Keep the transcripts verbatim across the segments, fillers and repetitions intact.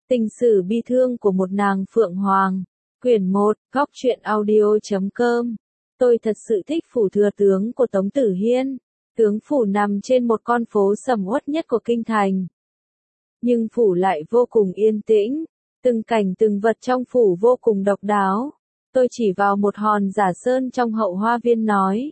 Tình sử bi thương của một nàng Phượng Hoàng. Quyển một, góc truyện audio.com. Tôi thật sự thích phủ thừa tướng của Tống Tử Hiên. Tướng phủ nằm trên một con phố sầm uất nhất của kinh thành. Nhưng phủ lại vô cùng yên tĩnh. Từng cảnh từng vật trong phủ vô cùng độc đáo. Tôi chỉ vào một hòn giả sơn trong hậu hoa viên nói.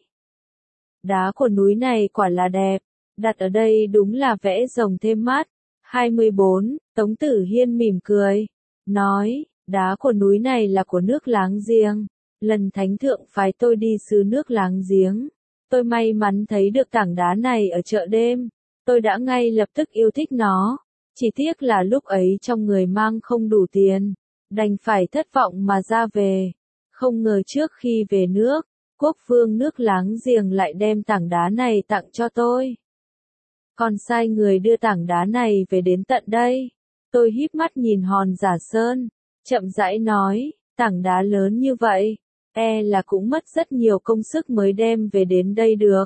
Đá của núi này quả là đẹp. Đặt ở đây đúng là vẽ rồng thêm mắt. hai mươi bốn, Tống Tử Hiên mỉm cười. Nói, đá của núi này là của nước láng giềng. Lần thánh thượng phái tôi đi xứ nước láng giếng. Tôi may mắn thấy được tảng đá này ở chợ đêm. Tôi đã ngay lập tức yêu thích nó. Chỉ tiếc là lúc ấy trong người mang không đủ tiền. Đành phải thất vọng mà ra về. Không ngờ trước khi về nước, quốc vương nước láng giềng lại đem tảng đá này tặng cho tôi. Còn sai người đưa tảng đá này về đến tận đây. Tôi híp mắt nhìn hòn giả sơn, chậm rãi nói, tảng đá lớn như vậy, e là cũng mất rất nhiều công sức mới đem về đến đây được.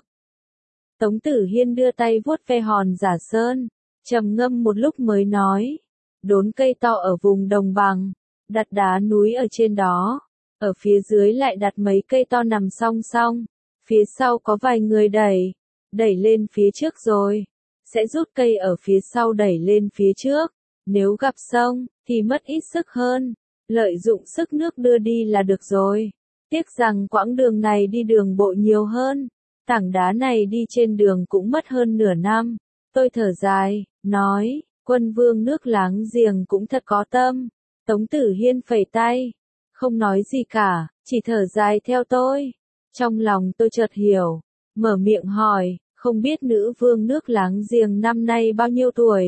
Tống Tử Hiên đưa tay vuốt ve hòn giả sơn, trầm ngâm một lúc mới nói, đốn cây to ở vùng đồng bằng, đặt đá núi ở trên đó, ở phía dưới lại đặt mấy cây to nằm song song, phía sau có vài người đẩy, đẩy lên phía trước rồi, sẽ rút cây ở phía sau đẩy lên phía trước, nếu gặp sông, thì mất ít sức hơn, lợi dụng sức nước đưa đi là được rồi. Tiếc rằng quãng đường này đi đường bộ nhiều hơn, tảng đá này đi trên đường cũng mất hơn nửa năm. Tôi thở dài, nói, quân vương nước láng giềng cũng thật có tâm. Tống Tử Hiên phẩy tay, không nói gì cả, chỉ thở dài theo tôi. Trong lòng tôi chợt hiểu, mở miệng hỏi, không biết nữ vương nước láng giềng năm nay bao nhiêu tuổi?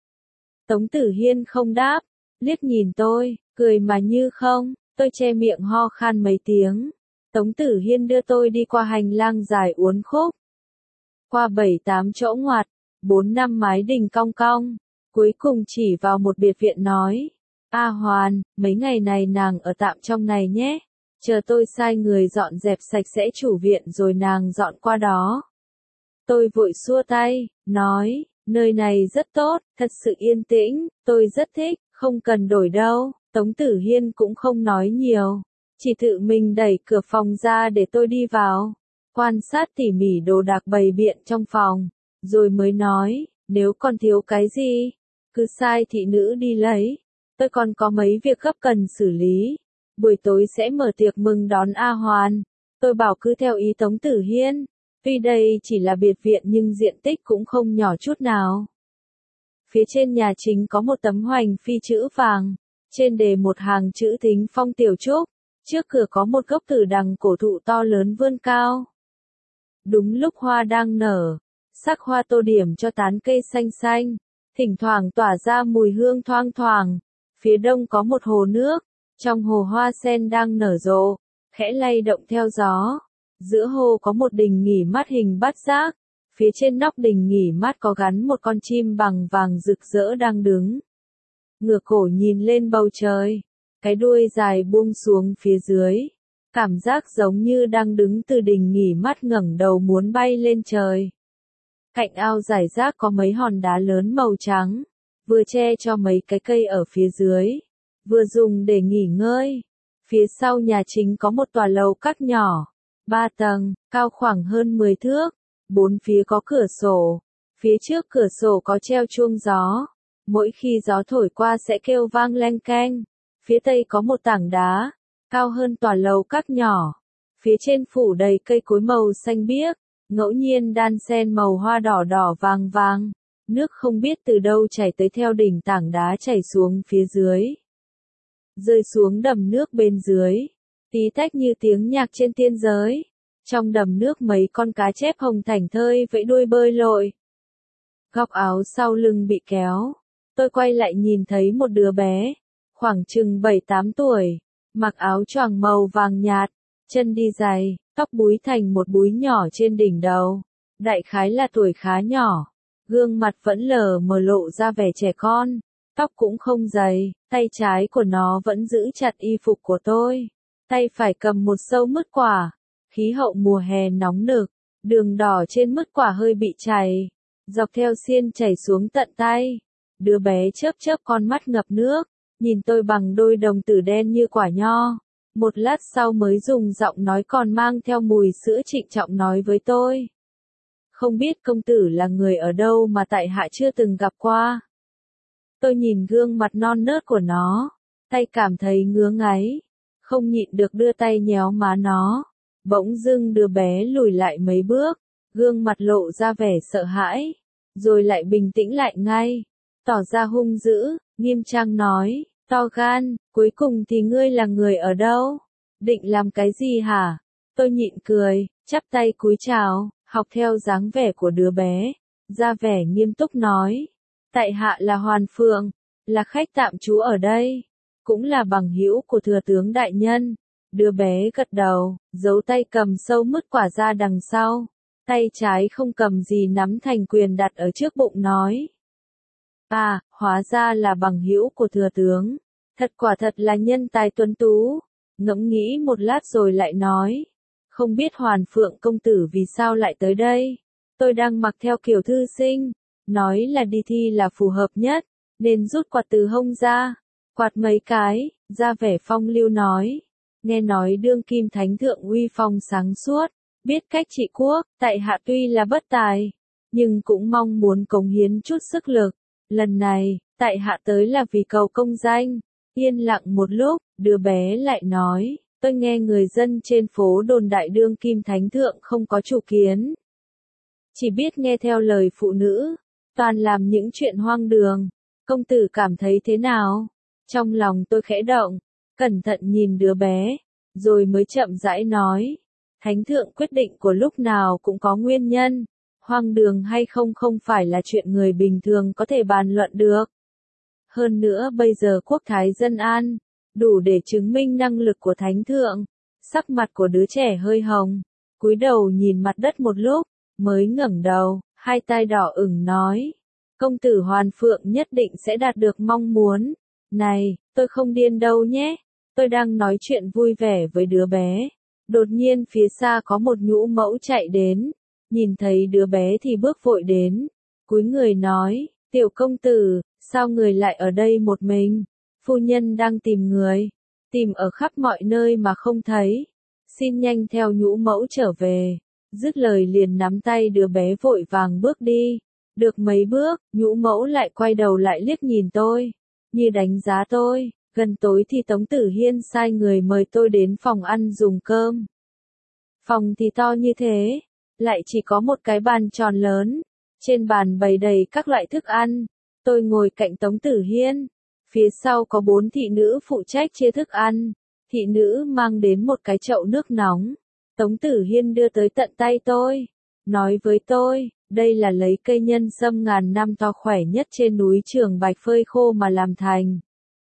Tống Tử Hiên không đáp, liếc nhìn tôi, cười mà như không, tôi che miệng ho khan mấy tiếng. Tống Tử Hiên đưa tôi đi qua hành lang dài uốn khúc. Qua bảy tám chỗ ngoặt, bốn năm mái đình cong cong, cuối cùng chỉ vào một biệt viện nói. A Hoàn, mấy ngày này nàng ở tạm trong này nhé, chờ tôi sai người dọn dẹp sạch sẽ chủ viện rồi nàng dọn qua đó. Tôi vội xua tay, nói, nơi này rất tốt, thật sự yên tĩnh, tôi rất thích, không cần đổi đâu. Tống Tử Hiên cũng không nói nhiều, chỉ tự mình đẩy cửa phòng ra để tôi đi vào, quan sát tỉ mỉ đồ đạc bày biện trong phòng, rồi mới nói, nếu còn thiếu cái gì, cứ sai thị nữ đi lấy, tôi còn có mấy việc gấp cần xử lý, buổi tối sẽ mở tiệc mừng đón A Hoàn. Tôi bảo cứ theo ý Tống Tử Hiên. Tuy đây chỉ là biệt viện nhưng diện tích cũng không nhỏ chút nào. Phía trên nhà chính có một tấm hoành phi chữ vàng, trên đề một hàng chữ Thính Phong Tiểu Trúc, trước cửa có một gốc tử đằng cổ thụ to lớn vươn cao. Đúng lúc hoa đang nở, sắc hoa tô điểm cho tán cây xanh xanh, thỉnh thoảng tỏa ra mùi hương thoang thoảng. Phía đông có một hồ nước, trong hồ hoa sen đang nở rộ, khẽ lay động theo gió. Giữa hồ có một đình nghỉ mát hình bát giác, phía trên nóc đình nghỉ mát có gắn một con chim bằng vàng rực rỡ đang đứng. Ngửa cổ nhìn lên bầu trời, cái đuôi dài buông xuống phía dưới, cảm giác giống như đang đứng từ đình nghỉ mát ngẩng đầu muốn bay lên trời. Cạnh ao rải rác có mấy hòn đá lớn màu trắng, vừa che cho mấy cái cây ở phía dưới, vừa dùng để nghỉ ngơi. Phía sau nhà chính có một tòa lầu các nhỏ, ba tầng, cao khoảng hơn mười thước, bốn phía có cửa sổ, phía trước cửa sổ có treo chuông gió, mỗi khi gió thổi qua sẽ kêu vang leng keng. Phía tây có một tảng đá, cao hơn tòa lầu các nhỏ, phía trên phủ đầy cây cối màu xanh biếc, ngẫu nhiên đan xen màu hoa đỏ đỏ vàng vàng, nước không biết từ đâu chảy tới theo đỉnh tảng đá chảy xuống phía dưới, rơi xuống đầm nước bên dưới. Tí tách như tiếng nhạc trên tiên giới. Trong đầm nước mấy con cá chép hồng thảnh thơi vẫy đuôi bơi lội. Góc áo sau lưng bị kéo. Tôi quay lại nhìn thấy một đứa bé, khoảng chừng bảy tám tuổi, mặc áo choàng màu vàng nhạt, chân đi giày, tóc búi thành một búi nhỏ trên đỉnh đầu. Đại khái là tuổi khá nhỏ, gương mặt vẫn lờ mờ lộ ra vẻ trẻ con, tóc cũng không dày, tay trái của nó vẫn giữ chặt y phục của tôi. Tay phải cầm một sâu mứt quả, khí hậu mùa hè nóng nực, đường đỏ trên mứt quả hơi bị chảy, dọc theo xiên chảy xuống tận tay. Đứa bé chớp chớp con mắt ngập nước, nhìn tôi bằng đôi đồng tử đen như quả nho. Một lát sau mới dùng giọng nói còn mang theo mùi sữa trịnh trọng nói với tôi. Không biết công tử là người ở đâu mà tại hạ chưa từng gặp qua. Tôi nhìn gương mặt non nớt của nó, tay cảm thấy ngứa ngáy, không nhịn được đưa tay nhéo má nó. Bỗng dưng đứa bé lùi lại mấy bước, gương mặt lộ ra vẻ sợ hãi, rồi lại bình tĩnh lại ngay, tỏ ra hung dữ, nghiêm trang nói, to gan, cuối cùng thì ngươi là người ở đâu? Định làm cái gì hả? Tôi nhịn cười, chắp tay cúi chào, học theo dáng vẻ của đứa bé, ra vẻ nghiêm túc nói, tại hạ là Hoàn Phượng, là khách tạm trú ở đây, cũng là bằng hữu của thừa tướng đại nhân. Đứa bé gật đầu, giấu tay cầm sâu mứt quả ra đằng sau, tay trái không cầm gì nắm thành quyền đặt ở trước bụng nói. À, hóa ra là bằng hữu của thừa tướng, thật quả thật là nhân tài tuấn tú. Ngẫm nghĩ một lát rồi lại nói, không biết Hoàn Phượng công tử vì sao lại tới đây. Tôi đang mặc theo kiểu thư sinh, nói là đi thi là phù hợp nhất, nên rút quạt từ hông ra, quạt mấy cái, ra vẻ phong lưu nói. Nghe nói đương kim thánh thượng uy phong sáng suốt, biết cách trị quốc, tại hạ tuy là bất tài, nhưng cũng mong muốn cống hiến chút sức lực. Lần này, tại hạ tới là vì cầu công danh. Yên lặng một lúc, đứa bé lại nói, tôi nghe người dân trên phố đồn đại đương kim thánh thượng không có chủ kiến. Chỉ biết nghe theo lời phụ nữ, toàn làm những chuyện hoang đường. Công tử cảm thấy thế nào? Trong lòng tôi khẽ động, cẩn thận nhìn đứa bé, rồi mới chậm rãi nói. Thánh thượng quyết định của lúc nào cũng có nguyên nhân, hoang đường hay không không phải là chuyện người bình thường có thể bàn luận được. Hơn nữa bây giờ quốc thái dân an, đủ để chứng minh năng lực của thánh thượng. Sắc mặt của đứa trẻ hơi hồng, cúi đầu nhìn mặt đất một lúc, mới ngẩng đầu, hai tai đỏ ửng nói. Công tử Hoàn Phượng nhất định sẽ đạt được mong muốn. Này, tôi không điên đâu nhé. Tôi đang nói chuyện vui vẻ với đứa bé. Đột nhiên phía xa có một nhũ mẫu chạy đến. Nhìn thấy đứa bé thì bước vội đến. Cúi người nói, tiểu công tử, sao người lại ở đây một mình? Phu nhân đang tìm người. Tìm ở khắp mọi nơi mà không thấy. Xin nhanh theo nhũ mẫu trở về. Dứt lời liền nắm tay đứa bé vội vàng bước đi. Được mấy bước, nhũ mẫu lại quay đầu lại liếc nhìn tôi. Như đánh giá tôi. Gần tối thì Tống Tử Hiên sai người mời tôi đến phòng ăn dùng cơm. Phòng thì to như thế, lại chỉ có một cái bàn tròn lớn. Trên bàn bày đầy các loại thức ăn. Tôi ngồi cạnh Tống Tử Hiên. Phía sau có bốn thị nữ phụ trách chia thức ăn. Thị nữ mang đến một cái chậu nước nóng. Tống Tử Hiên đưa tới tận tay tôi. Nói với tôi, đây là lấy cây nhân sâm ngàn năm to khỏe nhất trên núi Trường Bạch phơi khô mà làm thành.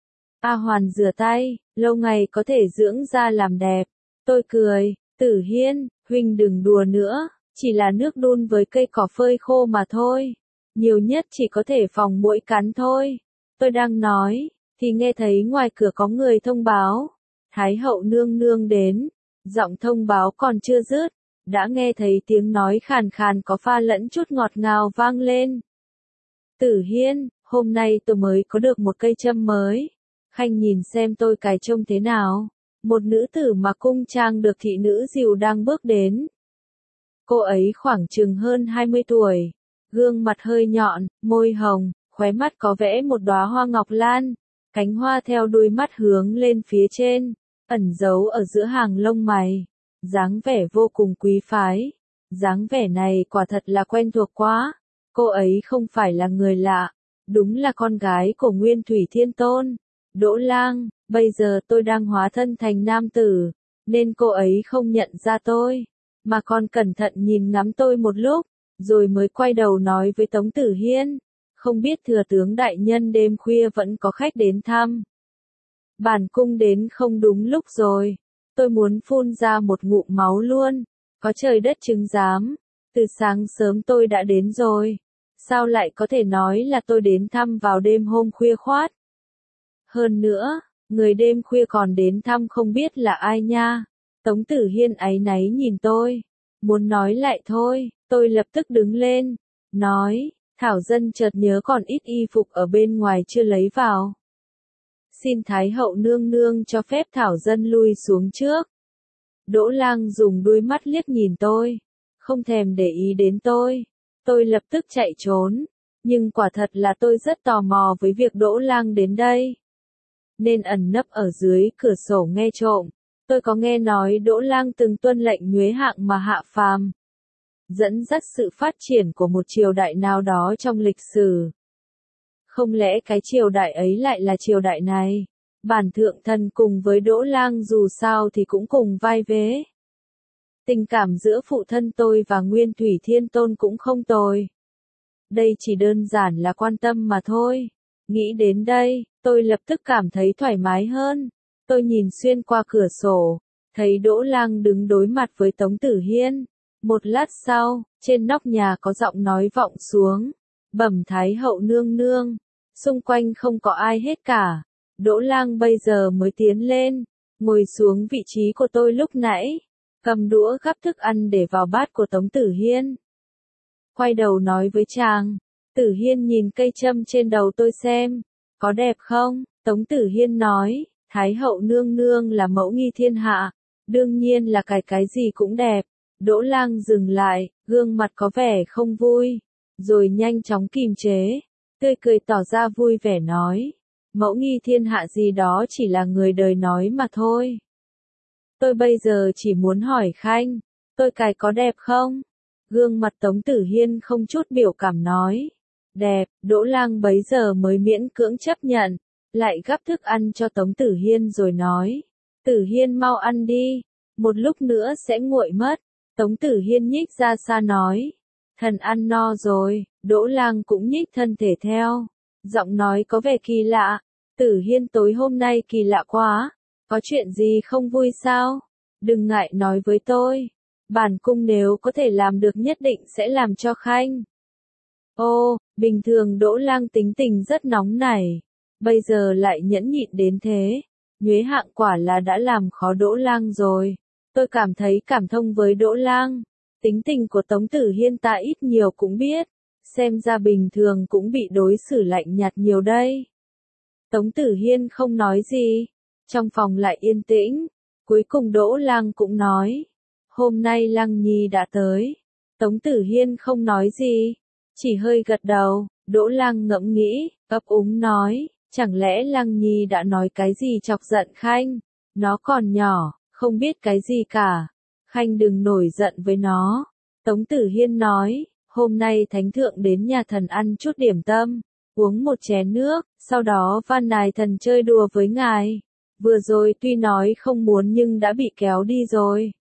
A Hoàn rửa tay, lâu ngày có thể dưỡng da làm đẹp. Tôi cười, Tử Hiên, huynh đừng đùa nữa, chỉ là nước đun với cây cỏ phơi khô mà thôi. Nhiều nhất chỉ có thể phòng muỗi cắn thôi. Tôi đang nói, thì nghe thấy ngoài cửa có người thông báo. Thái hậu nương nương đến. Giọng thông báo còn chưa dứt, đã nghe thấy tiếng nói khàn khàn có pha lẫn chút ngọt ngào vang lên. Tử Hiên, hôm nay tôi mới có được một cây châm mới. Khanh nhìn xem tôi cài trông thế nào. Một nữ tử mặc cung trang được thị nữ dìu đang bước đến. Cô ấy khoảng chừng hơn hai mươi tuổi. Gương mặt hơi nhọn, môi hồng, khóe mắt có vẽ một đóa hoa ngọc lan. Cánh hoa theo đuôi mắt hướng lên phía trên, ẩn giấu ở giữa hàng lông mày. Dáng vẻ vô cùng quý phái. Dáng vẻ này quả thật là quen thuộc quá. Cô ấy không phải là người lạ. Đúng là con gái của Nguyên Thủy Thiên Tôn. Đỗ Lang, bây giờ tôi đang hóa thân thành nam tử, nên cô ấy không nhận ra tôi, mà còn cẩn thận nhìn ngắm tôi một lúc, rồi mới quay đầu nói với Tống Tử Hiên, không biết thừa tướng đại nhân đêm khuya vẫn có khách đến thăm. Bản cung đến không đúng lúc rồi, tôi muốn phun ra một ngụm máu luôn, có trời đất chứng giám, từ sáng sớm tôi đã đến rồi, sao lại có thể nói là tôi đến thăm vào đêm hôm khuya khoát. Hơn nữa, người đêm khuya còn đến thăm không biết là ai nha. Tống Tử Hiên áy náy nhìn tôi. Muốn nói lại thôi, tôi lập tức đứng lên. Nói, Thảo Dân chợt nhớ còn ít y phục ở bên ngoài chưa lấy vào. Xin Thái hậu nương nương cho phép Thảo Dân lui xuống trước. Đỗ Lang dùng đuôi mắt liếc nhìn tôi, không thèm để ý đến tôi. Tôi lập tức chạy trốn, nhưng quả thật là tôi rất tò mò với việc Đỗ Lang đến đây, nên ẩn nấp ở dưới cửa sổ nghe trộm. Tôi có nghe nói Đỗ Lang từng tuân lệnh nhuế hạng mà hạ phàm, dẫn dắt sự phát triển của một triều đại nào đó trong lịch sử. Không lẽ cái triều đại ấy lại là triều đại này? Bản thượng thần cùng với Đỗ Lang dù sao thì cũng cùng vai vế. Tình cảm giữa phụ thân tôi và Nguyên Thủy Thiên Tôn cũng không tồi. Đây chỉ đơn giản là quan tâm mà thôi. Nghĩ đến đây, tôi lập tức cảm thấy thoải mái hơn. Tôi nhìn xuyên qua cửa sổ, thấy Đỗ Lang đứng đối mặt với Tống Tử Hiên. Một lát sau, trên nóc nhà có giọng nói vọng xuống. Bẩm Thái hậu nương nương, xung quanh không có ai hết cả. Đỗ Lang bây giờ mới tiến lên, ngồi xuống vị trí của tôi lúc nãy, cầm đũa gắp thức ăn để vào bát của Tống Tử Hiên. Quay đầu nói với chàng, Tử Hiên nhìn cây châm trên đầu tôi xem, có đẹp không? Tống Tử Hiên nói, Thái hậu nương nương là mẫu nghi thiên hạ, đương nhiên là cái cái gì cũng đẹp. Đỗ Lang dừng lại, gương mặt có vẻ không vui, rồi nhanh chóng kìm chế, tươi cười tỏ ra vui vẻ nói, mẫu nghi thiên hạ gì đó chỉ là người đời nói mà thôi. Tôi bây giờ chỉ muốn hỏi Khanh, tôi cài có đẹp không? Gương mặt Tống Tử Hiên không chút biểu cảm nói, đẹp. Đỗ Lang bấy giờ mới miễn cưỡng chấp nhận, lại gắp thức ăn cho Tống Tử Hiên rồi nói, Tử Hiên mau ăn đi, một lúc nữa sẽ nguội mất. Tống Tử Hiên nhích ra xa nói, thần ăn no rồi. Đỗ Lang cũng nhích thân thể theo, giọng nói có vẻ kỳ lạ, Tử Hiên tối hôm nay kỳ lạ quá, có chuyện gì không vui sao? Đừng ngại nói với tôi, bản cung nếu có thể làm được nhất định sẽ làm cho Khanh. Ô, bình thường Đỗ Lang tính tình rất nóng nảy, bây giờ lại nhẫn nhịn đến thế, nhuế hạng quả là đã làm khó Đỗ Lang rồi. Tôi cảm thấy cảm thông với Đỗ Lang, tính tình của Tống Tử Hiên ta ít nhiều cũng biết, xem ra bình thường cũng bị đối xử lạnh nhạt nhiều đây. Tống Tử Hiên không nói gì, trong phòng lại yên tĩnh, cuối cùng Đỗ Lang cũng nói, hôm nay Lang Nhi đã tới. Tống Tử Hiên không nói gì, chỉ hơi gật đầu. Đỗ Lang ngẫm nghĩ, ấp úng nói, chẳng lẽ Lang Nhi đã nói cái gì chọc giận Khanh, nó còn nhỏ, không biết cái gì cả, Khanh đừng nổi giận với nó. Tống Tử Hiên nói, hôm nay Thánh Thượng đến nhà thần ăn chút điểm tâm, uống một chén nước, sau đó van nài thần chơi đùa với ngài. Vừa rồi tuy nói không muốn nhưng đã bị kéo đi rồi.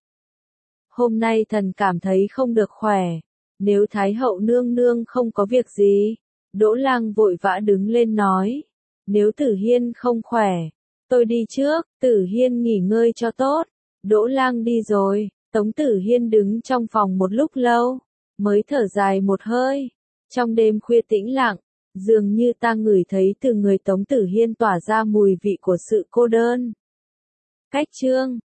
Hôm nay thần cảm thấy không được khỏe, nếu Thái hậu nương nương không có việc gì. Đỗ Lang vội vã đứng lên nói, nếu Tử Hiên không khỏe, tôi đi trước. Tử Hiên nghỉ ngơi cho tốt. Đỗ Lang đi rồi, Tống Tử Hiên đứng trong phòng một lúc lâu, mới thở dài một hơi. Trong đêm khuya tĩnh lặng, dường như ta ngửi thấy từ người Tống Tử Hiên tỏa ra mùi vị của sự cô đơn. Cách chương